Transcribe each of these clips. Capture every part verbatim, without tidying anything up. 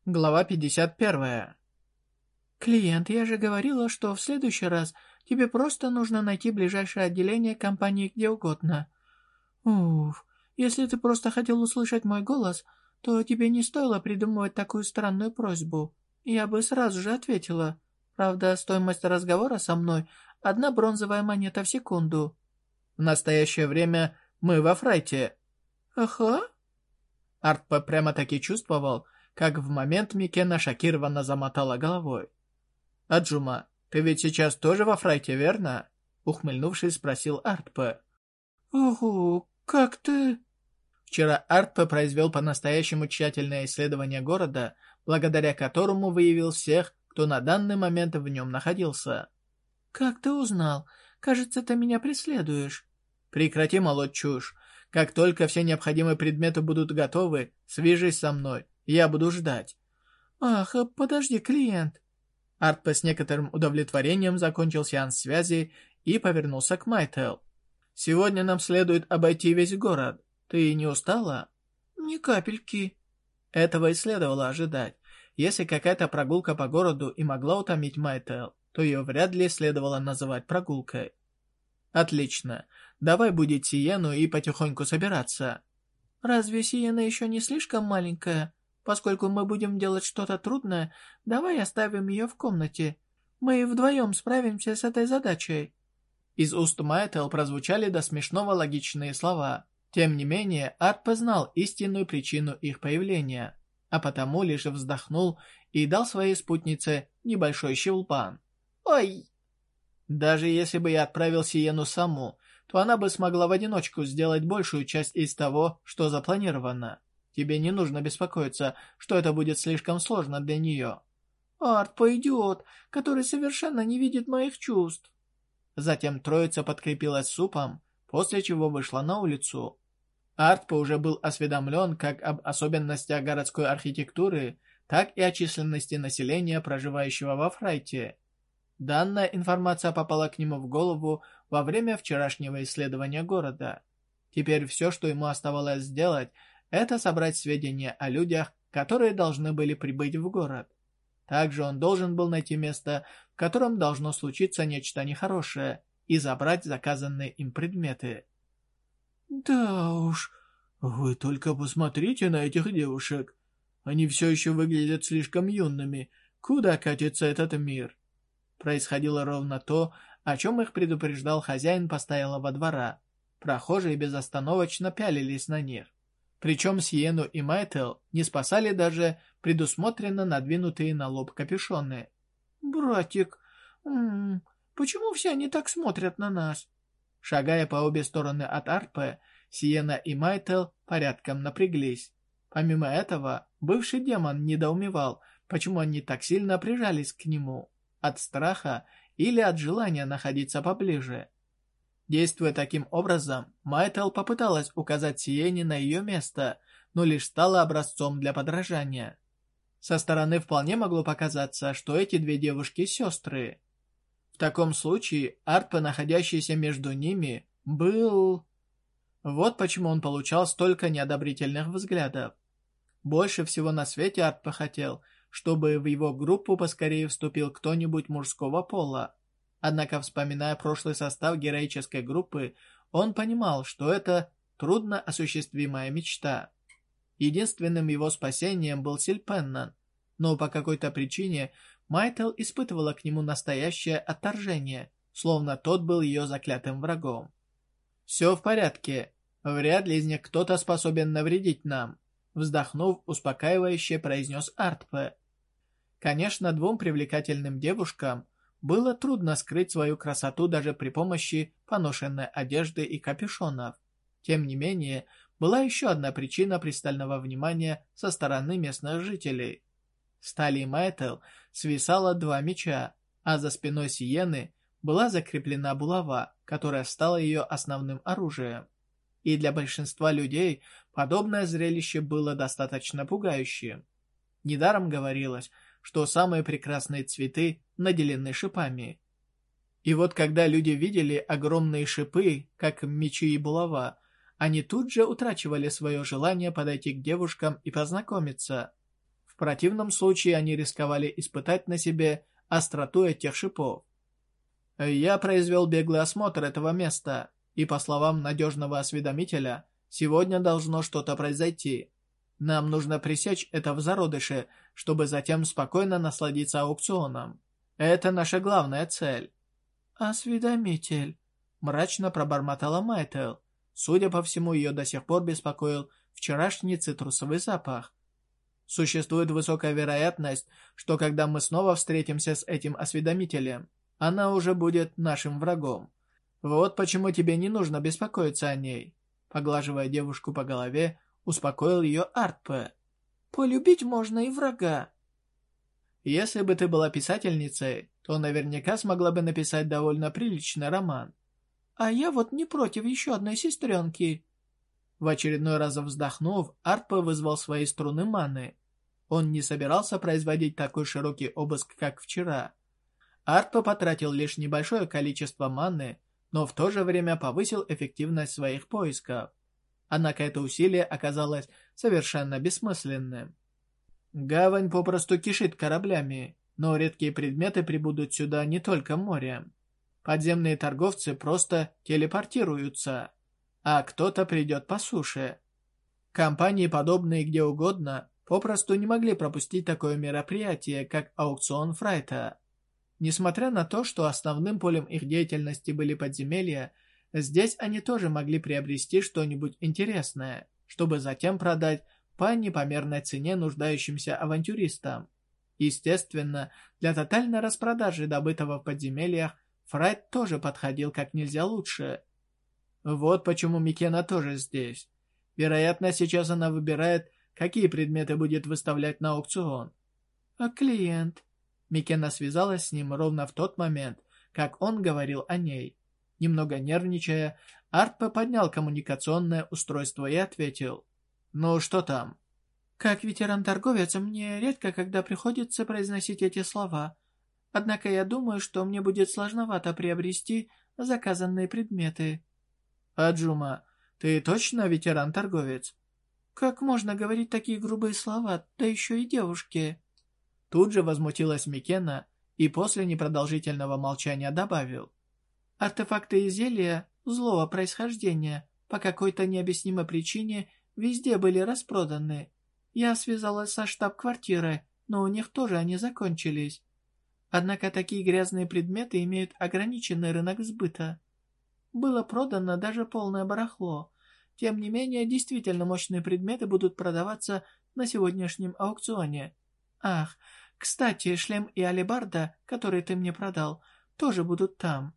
Глава пятьдесят первая. Клиент, я же говорила, что в следующий раз тебе просто нужно найти ближайшее отделение компании где угодно. Уф, если ты просто хотел услышать мой голос, то тебе не стоило придумывать такую странную просьбу. Я бы сразу же ответила. Правда, стоимость разговора со мной — одна бронзовая монета в секунду. В настоящее время мы во фрайте. Ага. Артпа прямо-таки чувствовал, как в момент Микена шокированно замотала головой. «Аджума, ты ведь сейчас тоже во фрайте, верно?» Ухмыльнувшись, спросил Артпа. «Ого, как ты...» Вчера Артпа произвел по-настоящему тщательное исследование города, благодаря которому выявил всех, кто на данный момент в нем находился. «Как ты узнал? Кажется, ты меня преследуешь». «Прекрати молоть чушь. Как только все необходимые предметы будут готовы, свяжись со мной, я буду ждать». «Ах, подожди, клиент». Артпа с некоторым удовлетворением закончил сеанс связи и повернулся к Майтел. «Сегодня нам следует обойти весь город. Ты не устала?» «Ни капельки». Этого и следовало ожидать. Если какая-то прогулка по городу и могла утомить Майтел, то ее вряд ли следовало называть прогулкой. «Отлично. Давай будить Сиену и потихоньку собираться». «Разве Сиена еще не слишком маленькая? Поскольку мы будем делать что-то трудное, давай оставим ее в комнате. Мы вдвоем справимся с этой задачей». Из уст Майтел прозвучали до смешного логичные слова. Тем не менее, Артпа знал истинную причину их появления, а потому лишь вздохнул и дал своей спутнице небольшой щелбан. «Ой!» Даже если бы я отправил Сиену саму, то она бы смогла в одиночку сделать большую часть из того, что запланировано. Тебе не нужно беспокоиться, что это будет слишком сложно для нее. Артпа идиот, который совершенно не видит моих чувств. Затем троица подкрепилась супом, после чего вышла на улицу. Артпа уже был осведомлен как об особенностях городской архитектуры, так и о численности населения, проживающего во Фрайте. Данная информация попала к нему в голову во время вчерашнего исследования города. Теперь все, что ему оставалось сделать, это собрать сведения о людях, которые должны были прибыть в город. Также он должен был найти место, в котором должно случиться нечто нехорошее, и забрать заказанные им предметы. «Да уж, вы только посмотрите на этих девушек. Они все еще выглядят слишком юными. Куда катится этот мир?» Происходило ровно то, о чем их предупреждал хозяин постоялого двора. Прохожие безостановочно пялились на них. Причем Сиену и Майтел не спасали даже предусмотренно надвинутые на лоб капюшоны. «Братик, м -м, почему все они так смотрят на нас?» Шагая по обе стороны от Артпы, Сиена и Майтел порядком напряглись. Помимо этого, бывший демон недоумевал, почему они так сильно прижались к нему. От страха или от желания находиться поближе. Действуя таким образом, Майтел попыталась указать Сиене на ее место, но лишь стала образцом для подражания. Со стороны вполне могло показаться, что эти две девушки сестры. В таком случае Артпа, находящийся между ними, был... Вот почему он получал столько неодобрительных взглядов. Больше всего на свете Артпа хотел, чтобы в его группу поскорее вступил кто-нибудь мужского пола. Однако, вспоминая прошлый состав героической группы, он понимал, что это трудно осуществимая мечта. Единственным его спасением был Сильпеннан, но по какой-то причине Майтел испытывала к нему настоящее отторжение, словно тот был ее заклятым врагом. «Все в порядке. Вряд ли из них кто-то способен навредить нам», вздохнув, успокаивающе произнес Артпе. Конечно, двум привлекательным девушкам было трудно скрыть свою красоту даже при помощи поношенной одежды и капюшонов. Тем не менее, была еще одна причина пристального внимания со стороны местных жителей. С талии Майтел свисало два меча, а за спиной Сиены была закреплена булава, которая стала ее основным оружием. И для большинства людей подобное зрелище было достаточно пугающим. Недаром говорилось, что самые прекрасные цветы наделены шипами. И вот когда люди видели огромные шипы, как мечи и булава, они тут же утрачивали свое желание подойти к девушкам и познакомиться. В В противном случае они рисковали испытать на себе остроту этих шипов. Я произвел беглый осмотр этого места, и, по словам надежного осведомителя, сегодня должно что-то произойти. Нам нужно пресечь это в зародыше, чтобы затем спокойно насладиться аукционом. Это наша главная цель. «Осведомитель», — мрачно пробормотала Майтел. Судя по всему, ее до сих пор беспокоил вчерашний цитрусовый запах. Существует высокая вероятность, что когда мы снова встретимся с этим осведомителем, она уже будет нашим врагом. Вот почему тебе не нужно беспокоиться о ней. Поглаживая девушку по голове, успокоил ее Артпе. Полюбить можно и врага. Если бы ты была писательницей, то наверняка смогла бы написать довольно приличный роман. А я вот не против еще одной сестренки. В очередной раз вздохнув, Артпе вызвал свои струны маны. Он не собирался производить такой широкий обыск, как вчера. Артпе потратил лишь небольшое количество маны, но в то же время повысил эффективность своих поисков. Однако это усилие оказалось совершенно бессмысленным. Гавань попросту кишит кораблями, но редкие предметы прибудут сюда не только морем. Подземные торговцы просто телепортируются, а кто-то придет по суше. Компании, подобные где угодно, попросту не могли пропустить такое мероприятие, как аукцион Фрайта. Несмотря на то, что основным полем их деятельности были подземелья, здесь они тоже могли приобрести что-нибудь интересное, чтобы затем продать по непомерной цене нуждающимся авантюристам. Естественно, для тотальной распродажи добытого в подземельях Фрайт тоже подходил как нельзя лучше. Вот почему Микена тоже здесь. Вероятно, сейчас она выбирает, какие предметы будет выставлять на аукцион. А клиент? Микена связалась с ним ровно в тот момент, как он говорил о ней. Немного нервничая, Артпе поднял коммуникационное устройство и ответил. «Ну, что там?» «Как ветеран-торговец, мне редко когда приходится произносить эти слова. Однако я думаю, что мне будет сложновато приобрести заказанные предметы». «Аджума, ты точно ветеран-торговец?» «Как можно говорить такие грубые слова, да еще и девушке?» Тут же возмутилась Микена и после непродолжительного молчания добавил. «Артефакты и зелья злого происхождения по какой-то необъяснимой причине везде были распроданы. Я связалась со штаб-квартирой, но у них тоже они закончились. Однако такие грязные предметы имеют ограниченный рынок сбыта. Было продано даже полное барахло. Тем не менее, действительно мощные предметы будут продаваться на сегодняшнем аукционе. Ах, кстати, шлем и алебарда, которые ты мне продал, тоже будут там».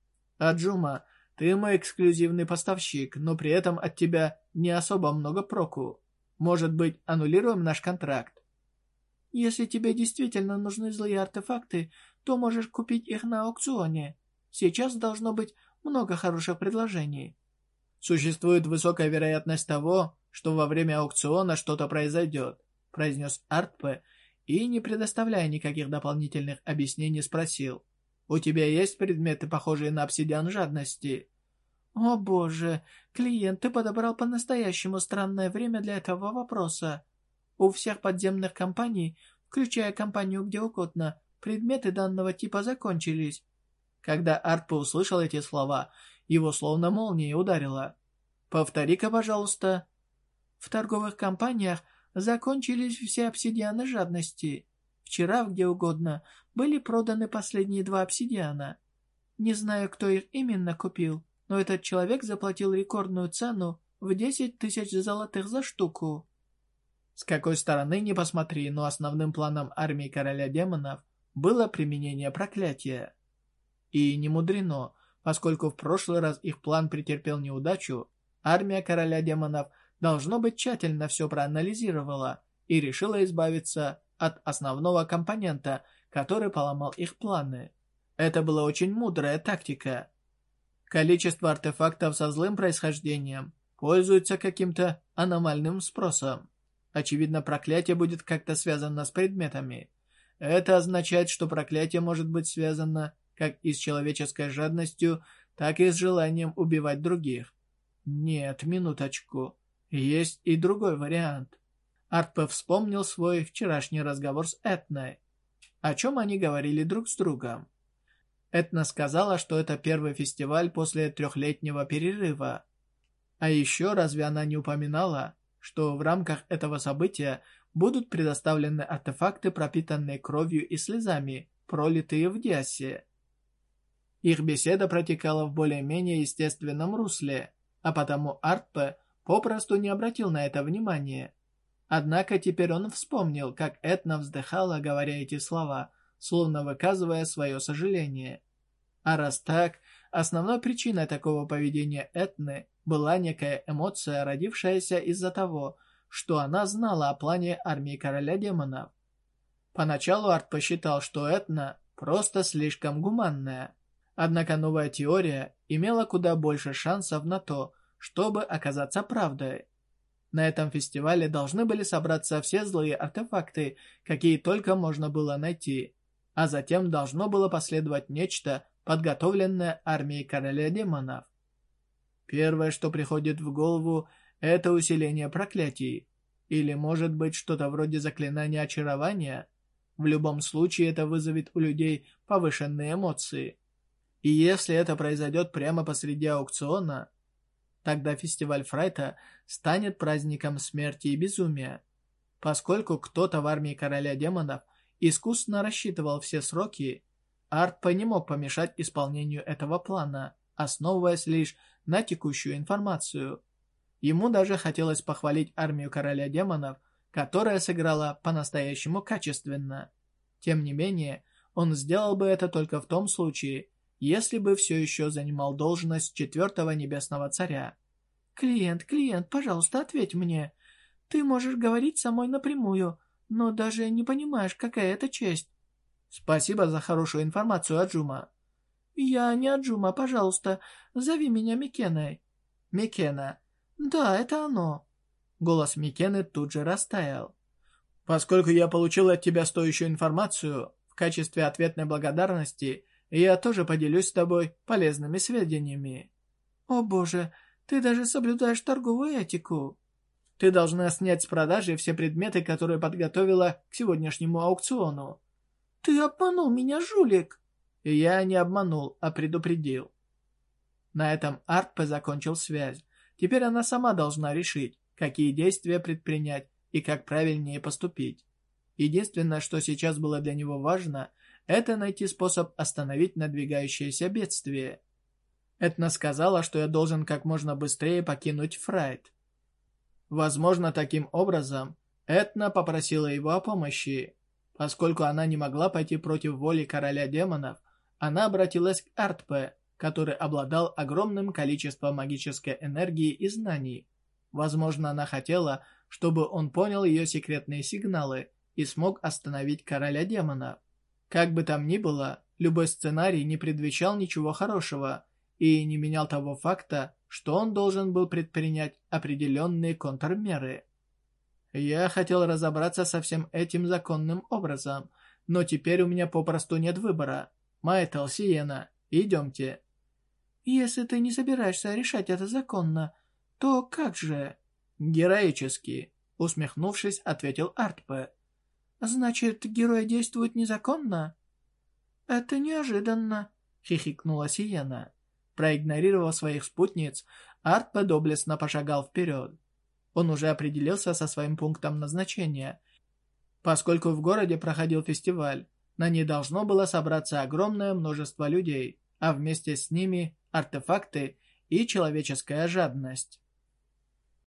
«Аджума, ты мой эксклюзивный поставщик, но при этом от тебя не особо много проку. Может быть, аннулируем наш контракт?» «Если тебе действительно нужны злые артефакты, то можешь купить их на аукционе. Сейчас должно быть много хороших предложений». «Существует высокая вероятность того, что во время аукциона что-то произойдет», произнес Артпе и, не предоставляя никаких дополнительных объяснений, спросил. «У тебя есть предметы, похожие на обсидиан жадности?» «О боже, клиент, ты подобрал по-настоящему странное время для этого вопроса. У всех подземных компаний, включая компанию где угодно, предметы данного типа закончились». Когда Артпе услышал эти слова, его словно молнией ударило. «Повтори-ка, пожалуйста». «В торговых компаниях закончились все обсидианы жадности. Вчера в где угодно были проданы последние два обсидиана. Не знаю, кто их именно купил, но этот человек заплатил рекордную цену в десять тысяч золотых за штуку». С какой стороны ни посмотри, но основным планом армии короля демонов было применение проклятия. И не мудрено, поскольку в прошлый раз их план претерпел неудачу, армия короля демонов должно быть тщательно все проанализировала и решила избавиться от основного компонента, который поломал их планы. Это была очень мудрая тактика. Количество артефактов со злым происхождением пользуется каким-то аномальным спросом. Очевидно, проклятие будет как-то связано с предметами. Это означает, что проклятие может быть связано как и с человеческой жадностью, так и с желанием убивать других. Нет, минуточку. Есть и другой вариант. Артпе вспомнил свой вчерашний разговор с Этной. О чем они говорили друг с другом? Этна сказала, что это первый фестиваль после трехлетнего перерыва. А еще разве она не упоминала, что в рамках этого события будут предоставлены артефакты, пропитанные кровью и слезами, пролитые в Диасе? Их беседа протекала в более-менее естественном русле, а потому Артпе попросту не обратил на это внимания. Однако теперь он вспомнил, как Этна вздыхала, говоря эти слова, словно выказывая свое сожаление. А раз так, основной причиной такого поведения Этны была некая эмоция, родившаяся из-за того, что она знала о плане армии короля демонов. Поначалу Арт посчитал, что Этна просто слишком гуманная. Однако новая теория имела куда больше шансов на то, чтобы оказаться правдой. На этом фестивале должны были собраться все злые артефакты, какие только можно было найти, а затем должно было последовать нечто, подготовленное армией короля демонов. Первое, что приходит в голову, это усиление проклятий, или может быть что-то вроде заклинания очарования. В любом случае это вызовет у людей повышенные эмоции. И если это произойдет прямо посреди аукциона, тогда фестиваль Фрайта станет праздником смерти и безумия. Поскольку кто-то в армии короля демонов искусно рассчитывал все сроки, Артпе не мог помешать исполнению этого плана, основываясь лишь на текущую информацию. Ему даже хотелось похвалить армию короля демонов, которая сыграла по-настоящему качественно. Тем не менее, он сделал бы это только в том случае, если бы все еще занимал должность четвертого небесного царя. «Клиент, клиент, пожалуйста, ответь мне. Ты можешь говорить со мной напрямую, но даже не понимаешь, какая это честь». «Спасибо за хорошую информацию, Аджума». «Я не Аджума, пожалуйста, зови меня Микеной». «Микена». «Да, это оно». Голос Микены тут же растаял. «Поскольку я получил от тебя стоящую информацию, в качестве ответной благодарности я тоже поделюсь с тобой полезными сведениями». «О боже, ты даже соблюдаешь торговую этику». «Ты должна снять с продажи все предметы, которые подготовила к сегодняшнему аукциону». «Ты обманул меня, жулик!» «Я не обманул, а предупредил». На этом Артпе закончил связь. Теперь она сама должна решить, какие действия предпринять и как правильнее поступить. Единственное, что сейчас было для него важно, это найти способ остановить надвигающееся бедствие. Этна сказала, что я должен как можно быстрее покинуть Фрайт. Возможно, таким образом Этна попросила его о помощи. Поскольку она не могла пойти против воли короля демонов, она обратилась к Артпе, который обладал огромным количеством магической энергии и знаний. Возможно, она хотела, чтобы он понял ее секретные сигналы и смог остановить короля демонов. Как бы там ни было, любой сценарий не предвещал ничего хорошего и не менял того факта, что он должен был предпринять определенные контрмеры. Я хотел разобраться со всем этим законным образом, но теперь у меня попросту нет выбора. Майтл, Сиена, идемте. Если ты не собираешься решать это законно, то как же? Героически, усмехнувшись, ответил Артпе. Значит, герои действуют незаконно? Это неожиданно, хихикнула Сиена. Проигнорировав своих спутниц, Артпе доблестно пошагал вперед. Он уже определился со своим пунктом назначения. Поскольку в городе проходил фестиваль, на ней должно было собраться огромное множество людей, а вместе с ними артефакты и человеческая жадность.